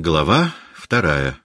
Глава 2.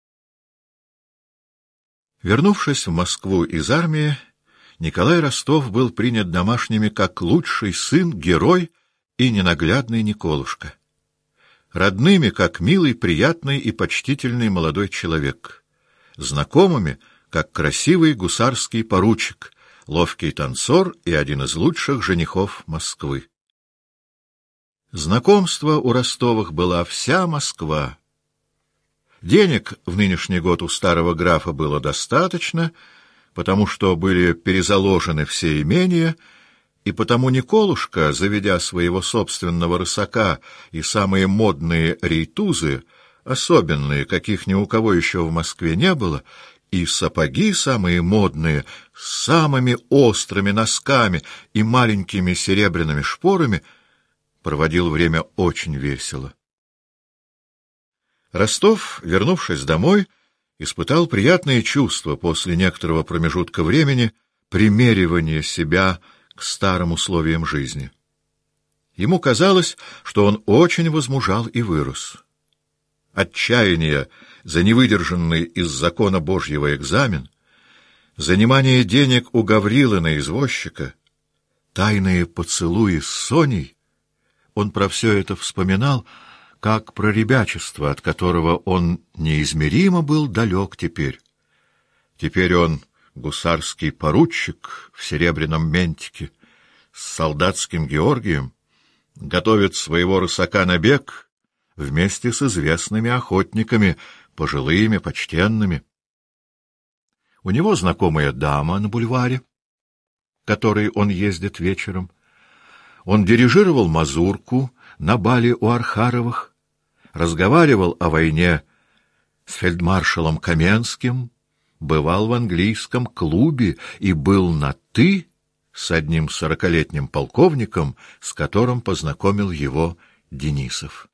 Вернувшись в Москву из армии, Николай Ростов был принят домашними как лучший сын, герой и ненаглядный Николушка. Родными как милый, приятный и почтительный молодой человек. Знакомыми как красивый гусарский поручик, ловкий танцор и один из лучших женихов Москвы. Знакомство у Ростовых была вся Москва. Денег в нынешний год у старого графа было достаточно, потому что были перезаложены все имения, и потому Николушка, заведя своего собственного рысака и самые модные рейтузы, особенные, каких ни у кого еще в Москве не было, и сапоги самые модные, с самыми острыми носками и маленькими серебряными шпорами, проводил время очень весело. Ростов, вернувшись домой, испытал приятные чувства после некоторого промежутка времени примеривания себя к старым условиям жизни. Ему казалось, что он очень возмужал и вырос. Отчаяние за невыдержанный из закона Божьего экзамен, занимание денег у Гаврилына извозчика, тайные поцелуи с Соней — он про все это вспоминал, как про ребячество, от которого он неизмеримо был далек теперь. Теперь он гусарский поручик в серебряном ментике с солдатским Георгием, готовит своего рысака на бег вместе с известными охотниками, пожилыми, почтенными. У него знакомая дама на бульваре, к которой он ездит вечером. Он дирижировал мазурку на бале у Архаровых, разговаривал о войне с фельдмаршалом Каменским, бывал в английском клубе и был на «ты» с одним 40-летним полковником, с которым познакомил его Денисов.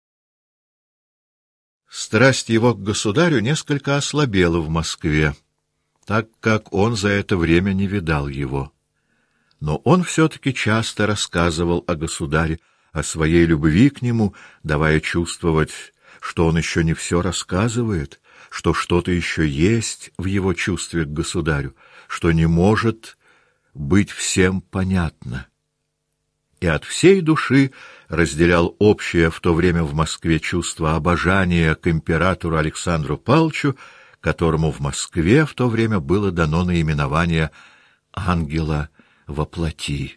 Страсть его к государю несколько ослабела в Москве, так как он за это время не видал его. Но он все-таки часто рассказывал о государе, о своей любви к нему, давая чувствовать, что он еще не все рассказывает, что что-то еще есть в его чувстве к государю, что не может быть всем понятно. И от всей души разделял общее в то время в Москве чувство обожания к императору Александру Павловичу, которому в Москве в то время было дано наименование «ангела во плоти».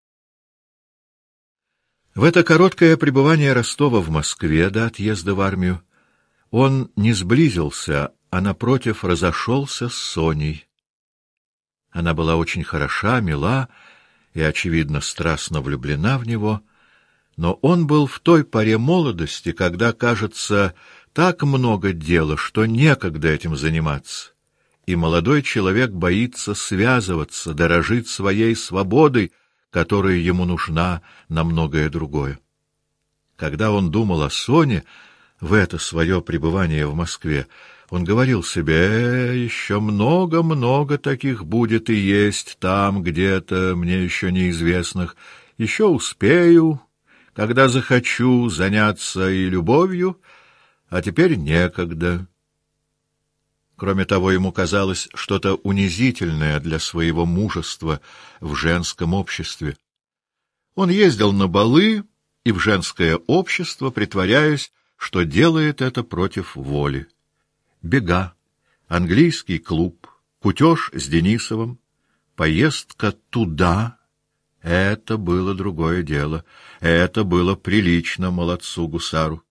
В это короткое пребывание Ростова в Москве до отъезда в армию он не сблизился, а, напротив, разошелся с Соней. Она была очень хороша, мила и, очевидно, страстно влюблена в него, но он был в той поре молодости, когда, кажется, так много дела, что некогда этим заниматься. И молодой человек боится связываться, дорожит своей свободой, которая ему нужна на многое другое. Когда он думал о Соне в это свое пребывание в Москве, он говорил себе: еще много-много таких будет и есть там где-то, мне еще неизвестных, еще успею, когда захочу заняться и любовью, а теперь некогда». Кроме того, ему казалось что-то унизительное для своего мужества в женском обществе. Он ездил на балы и в женское общество, притворяясь, что делает это против воли. Бега, английский клуб, кутеж с Денисовым, поездка туда — это было другое дело, это было прилично молодцу-гусару.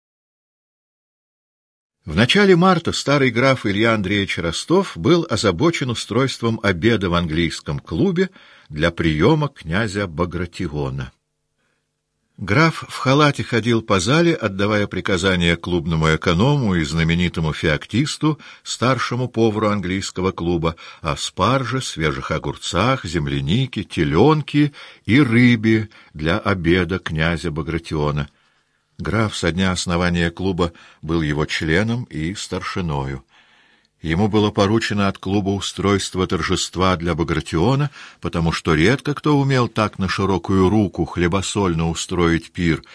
В начале марта старый граф Илья Андреевич Ростов был озабочен устройством обеда в английском клубе для приема князя Багратиона. Граф в халате ходил по зале, отдавая приказания клубному эконому и знаменитому феоктисту, старшему повару английского клуба, о спарже, свежих огурцах, землянике, теленке и рыбе для обеда князя Багратиона. Граф со дня основания клуба был его членом и старшиною. Ему было поручено от клуба устройство торжества для Багратиона, потому что редко кто умел так на широкую руку хлебосольно устроить пир,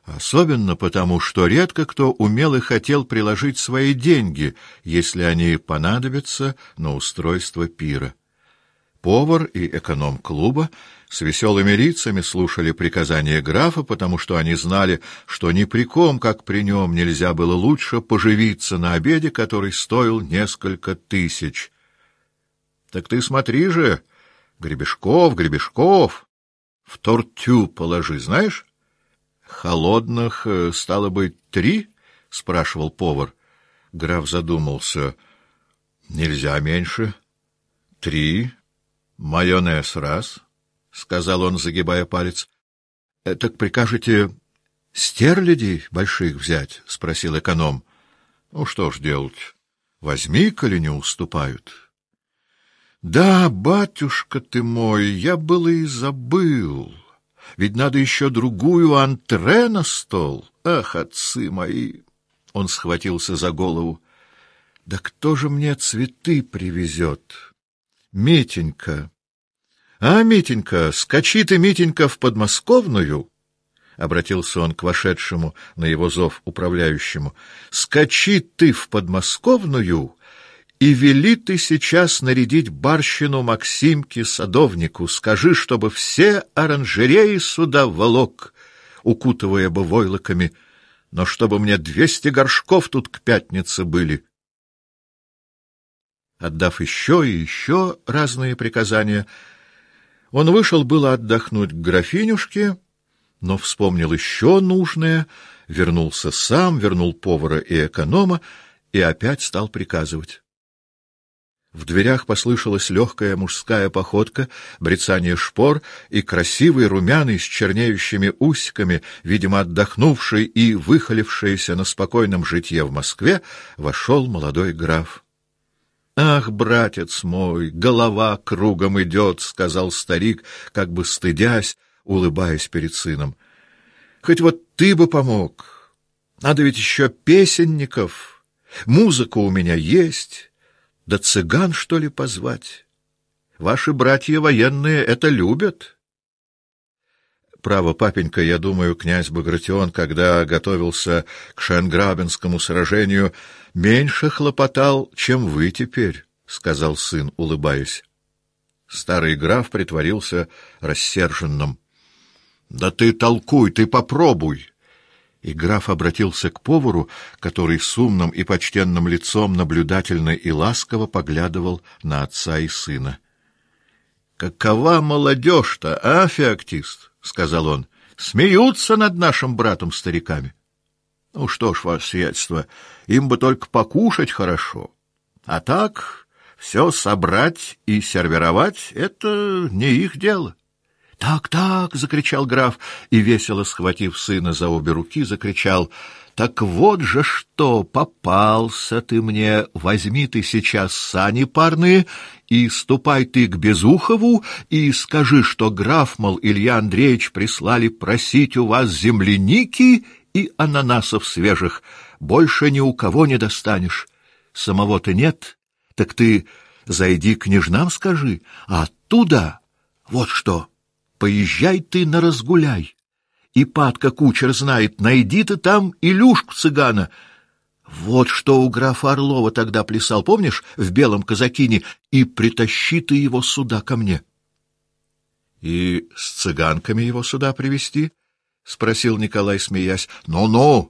Особенно потому, что редко кто умел и хотел приложить свои деньги, если они понадобятся на устройство пира. Повар и эконом клуба с веселыми лицами слушали приказания графа, потому что они знали, что ни при ком, как при нем, нельзя было лучше поживиться на обеде, который стоил несколько тысяч. — Так ты смотри же, гребешков, в тортю положи, знаешь? — Холодных, стало быть, 3? — спрашивал повар. Граф задумался. — Нельзя меньше. 3. Майонез раз, — сказал он, загибая палец. — Так прикажете стерлядей больших взять? — спросил эконом. — Ну, что ж делать? Возьми, коли не уступают. — Да, батюшка ты мой, я было и забыл. Ведь надо еще другую антре на стол. Ах, отцы мои! Он схватился за голову. — Да кто же мне цветы привезет? Митенька. А, Митенька, скачи ты, Митенька, в подмосковную, — обратился он к вошедшему на его зов управляющему. Скачи ты в подмосковную и вели ты сейчас нарядить барщину Максимке садовнику. Скажи, чтобы все оранжереи сюда волок, укутывая бы войлоками, но чтобы мне 200 горшков тут к пятнице были. Отдав еще и еще разные приказания, он вышел было отдохнуть к графинюшке, но вспомнил еще нужное, вернулся сам, вернул повара и эконома и опять стал приказывать. В дверях послышалась легкая мужская походка, брецание шпор, и красивый, румяный, с чернеющими усиками, видимо, отдохнувший и выхолившийся на спокойном житье в Москве, вошел молодой граф. — Ах, братец мой, голова кругом идет, — сказал старик, как бы стыдясь, улыбаясь перед сыном. — Хоть вот ты бы помог. Надо ведь еще песенников. Музыка у меня есть. Да цыган, что ли, позвать? Ваши братья военные это любят. Право, папенька, я думаю, князь Багратион, когда готовился к Шенграбенскому сражению, меньше хлопотал, чем вы теперь, — сказал сын, улыбаясь. Старый граф притворился рассерженным. — Да ты толкуй, ты попробуй! И граф обратился к повару, который с умным и почтенным лицом наблюдательно и ласково поглядывал на отца и сына. — Какова молодежь-то, а, Феоктист? — сказал он. — Смеются над нашим братом-стариками. Ну что ж, ваше сиятельство, им бы только покушать хорошо. А так все собрать и сервировать — это не их дело. — Так, так! — закричал граф, и, весело схватив сына за обе руки, закричал. — Так вот же что, попался ты мне, возьми ты сейчас сани парные, и ступай ты к Безухову, и скажи, что граф, мол, Илья Андреевич прислали просить у вас земляники и ананасов свежих. Больше ни у кого не достанешь. Самого-то нет, так ты зайди к княжнам скажи, а оттуда вот что. Поезжай ты на Разгуляй, и Патка кучер знает, найди ты там Илюшку цыгана. Вот что у графа Орлова тогда плясал, помнишь, в белом казакине, и притащи ты его сюда ко мне. — И с цыганками его сюда привезти? — спросил Николай, смеясь. — Ну-ну!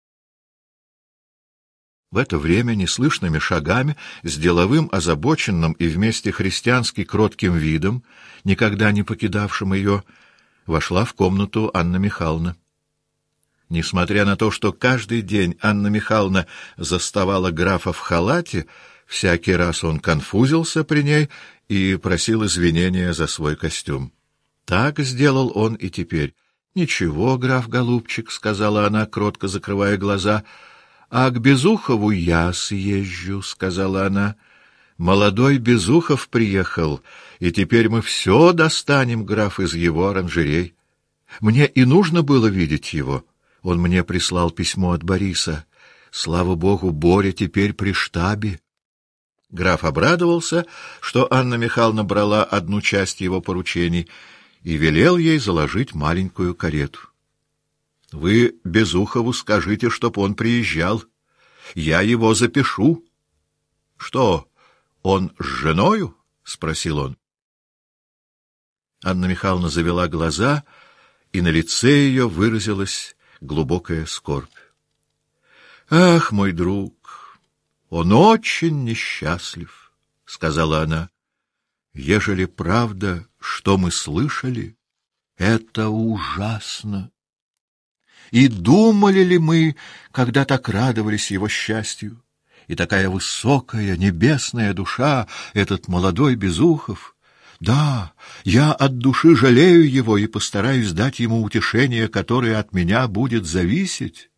В это время неслышными шагами, с деловым, озабоченным и вместе христиански кротким видом, никогда не покидавшим ее, вошла в комнату Анна Михайловна. Несмотря на то, что каждый день Анна Михайловна заставала графа в халате, всякий раз он конфузился при ней и просил извинения за свой костюм. Так сделал он и теперь. — Ничего, граф-голубчик, — сказала она, кротко закрывая глаза, — а к Безухову я съезжу, — сказала она. Молодой Безухов приехал, и теперь мы все достанем, граф, из его оранжерей. Мне и нужно было видеть его. Он мне прислал письмо от Бориса. Слава богу, Боря теперь при штабе. Граф обрадовался, что Анна Михайловна брала одну часть его поручений, и велел ей заложить маленькую карету. Вы Безухову скажите, чтоб он приезжал. Я его запишу. — Что, он с женою? — спросил он. Анна Михайловна завела глаза, и на лице ее выразилась глубокая скорбь. — Ах, мой друг, он очень несчастлив, — сказала она. — Ежели правда, что мы слышали, это ужасно. И думали ли мы, когда так радовались его счастью? И такая высокая, небесная душа, этот молодой Безухов. Да, я от души жалею его и постараюсь дать ему утешение, которое от меня будет зависеть.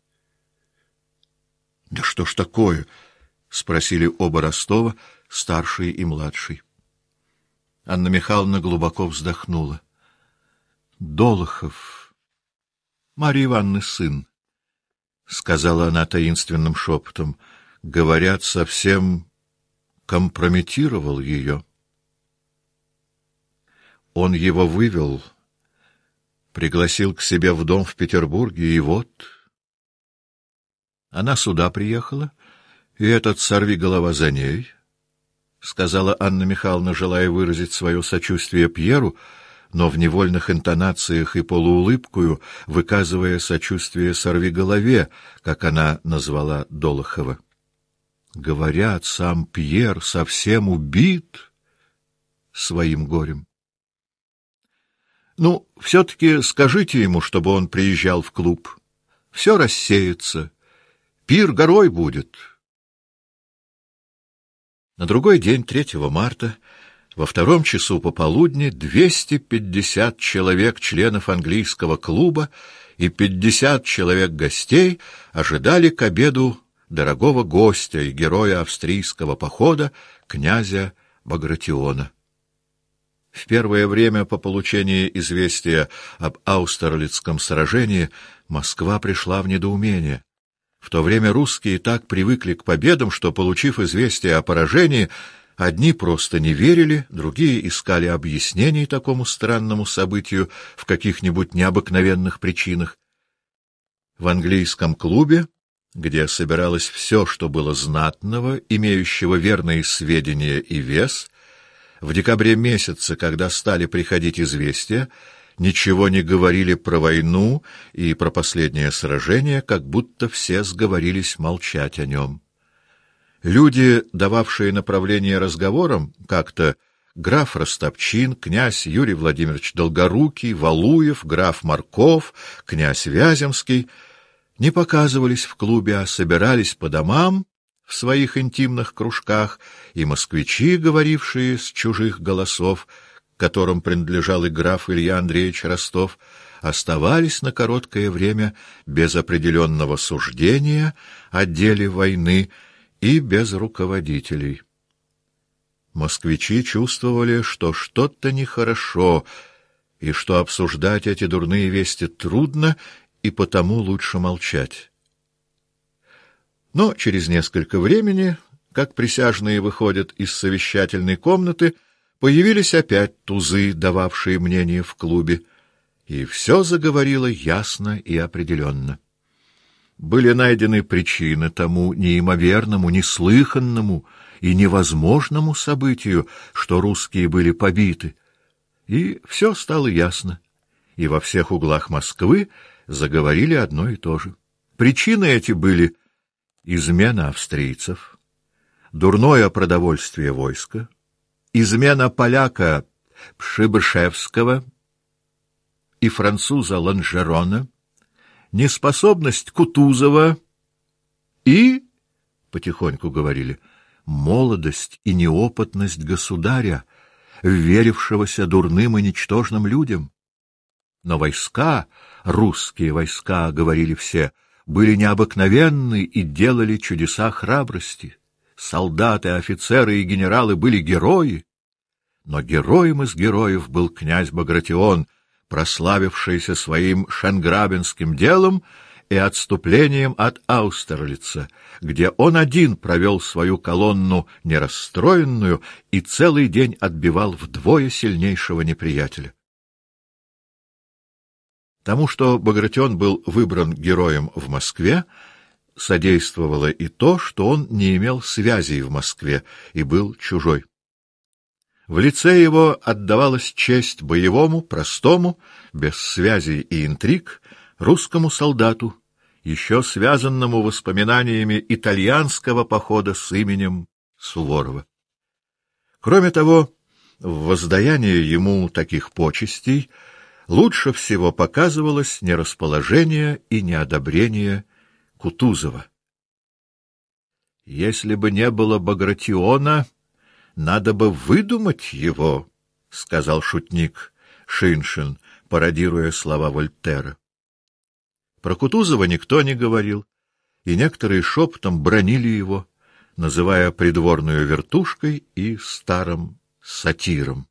— Да что ж такое? — спросили оба Ростова, старший и младший. Анна Михайловна глубоко вздохнула. — Долохов, Марьи Ивановны сын, — сказала она таинственным шепотом, — говорят, совсем компрометировал ее. Он его вывел, пригласил к себе в дом в Петербурге, и вот... Она сюда приехала, и этот сорвиголова за ней, — сказала Анна Михайловна, желая выразить свое сочувствие Пьеру, но в невольных интонациях и полуулыбкою выказывая сочувствие сорвиголове, как она назвала Долохова. Говорят, сам Пьер совсем убит своим горем. Ну, все-таки скажите ему, чтобы он приезжал в клуб. Все рассеется. Пир горой будет. На другой день, 3 марта, во 2 часу пополудни 250 человек, членов английского клуба, и 50 человек гостей ожидали к обеду дорогого гостя и героя австрийского похода, князя Багратиона. В первое время по получении известия об Аустерлицком сражении Москва пришла в недоумение. В то время русские так привыкли к победам, что, получив известие о поражении, одни просто не верили, другие искали объяснений такому странному событию в каких-нибудь необыкновенных причинах. В английском клубе, где собиралось все, что было знатного, имеющего верные сведения и вес, в декабре месяце, когда стали приходить известия, ничего не говорили про войну и про последнее сражение, как будто все сговорились молчать о нем. Люди, дававшие направление разговорам, как-то граф Ростопчин, князь Юрий Владимирович Долгорукий, Валуев, граф Марков, князь Вяземский, не показывались в клубе, а собирались по домам в своих интимных кружках, и москвичи, говорившие с чужих голосов, которым принадлежал и граф Илья Андреевич Ростов, оставались на короткое время без определенного суждения о деле войны и без руководителей. Москвичи чувствовали, что что-то нехорошо, и что обсуждать эти дурные вести трудно, и потому лучше молчать. Но через несколько времени, как присяжные выходят из совещательной комнаты, появились опять тузы, дававшие мнение в клубе, и все заговорило ясно и определенно. Были найдены причины тому неимоверному, неслыханному и невозможному событию, что русские были побиты, и все стало ясно, и во всех углах Москвы заговорили одно и то же. Причины эти были измена австрийцев, дурное продовольствие войска, измена поляка Пшибышевского и француза Ланжерона, неспособность Кутузова и, потихоньку говорили, молодость и неопытность государя, верившегося дурным и ничтожным людям. Но войска, русские войска, говорили все, были необыкновенны и делали чудеса храбрости. Солдаты, офицеры и генералы были герои. Но героем из героев был князь Багратион, прославившийся своим шенграбенским делом и отступлением от Аустерлица, где он один провел свою колонну нерасстроенную и целый день отбивал вдвое сильнейшего неприятеля. Тому, что Багратион был выбран героем в Москве, содействовало и то, что он не имел связей в Москве и был чужой. В лице его отдавалась честь боевому, простому, без связей и интриг, русскому солдату, еще связанному воспоминаниями итальянского похода с именем Суворова. Кроме того, в воздаянии ему таких почестей лучше всего показывалось нерасположение и неодобрение Кутузова. «Если бы не было Багратиона, надо бы выдумать его», — сказал шутник Шиншин, пародируя слова Вольтера. Про Кутузова никто не говорил, и некоторые шепотом бранили его, называя придворную вертушкой и старым сатиром.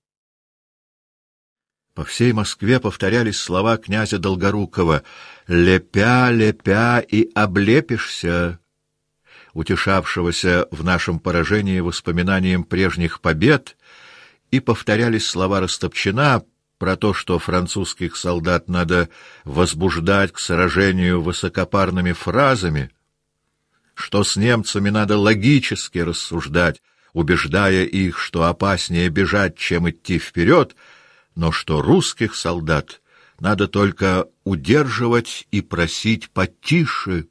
По всей Москве повторялись слова князя Долгорукова «Лепя, лепя и облепишься», утешавшегося в нашем поражении воспоминанием прежних побед, и повторялись слова Растопчина про то, что французских солдат надо возбуждать к сражению высокопарными фразами, что с немцами надо логически рассуждать, убеждая их, что опаснее бежать, чем идти вперед, но что русских солдат надо только удерживать и просить потише.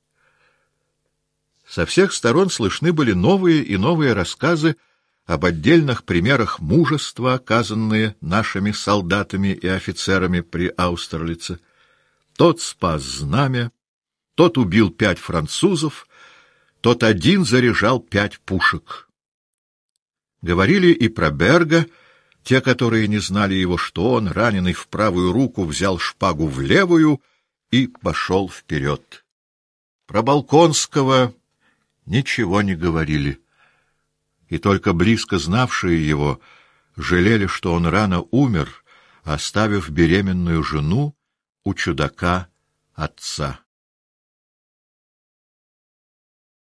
Со всех сторон слышны были новые и новые рассказы об отдельных примерах мужества, оказанные нашими солдатами и офицерами при Аустерлице. Тот спас знамя, тот убил 5 французов, тот один заряжал 5 пушек. Говорили и про Берга, те, которые не знали его, что он, раненый в правую руку, взял шпагу в левую и пошел вперед. Про Болконского ничего не говорили, и только близко знавшие его жалели, что он рано умер, оставив беременную жену у чудака отца.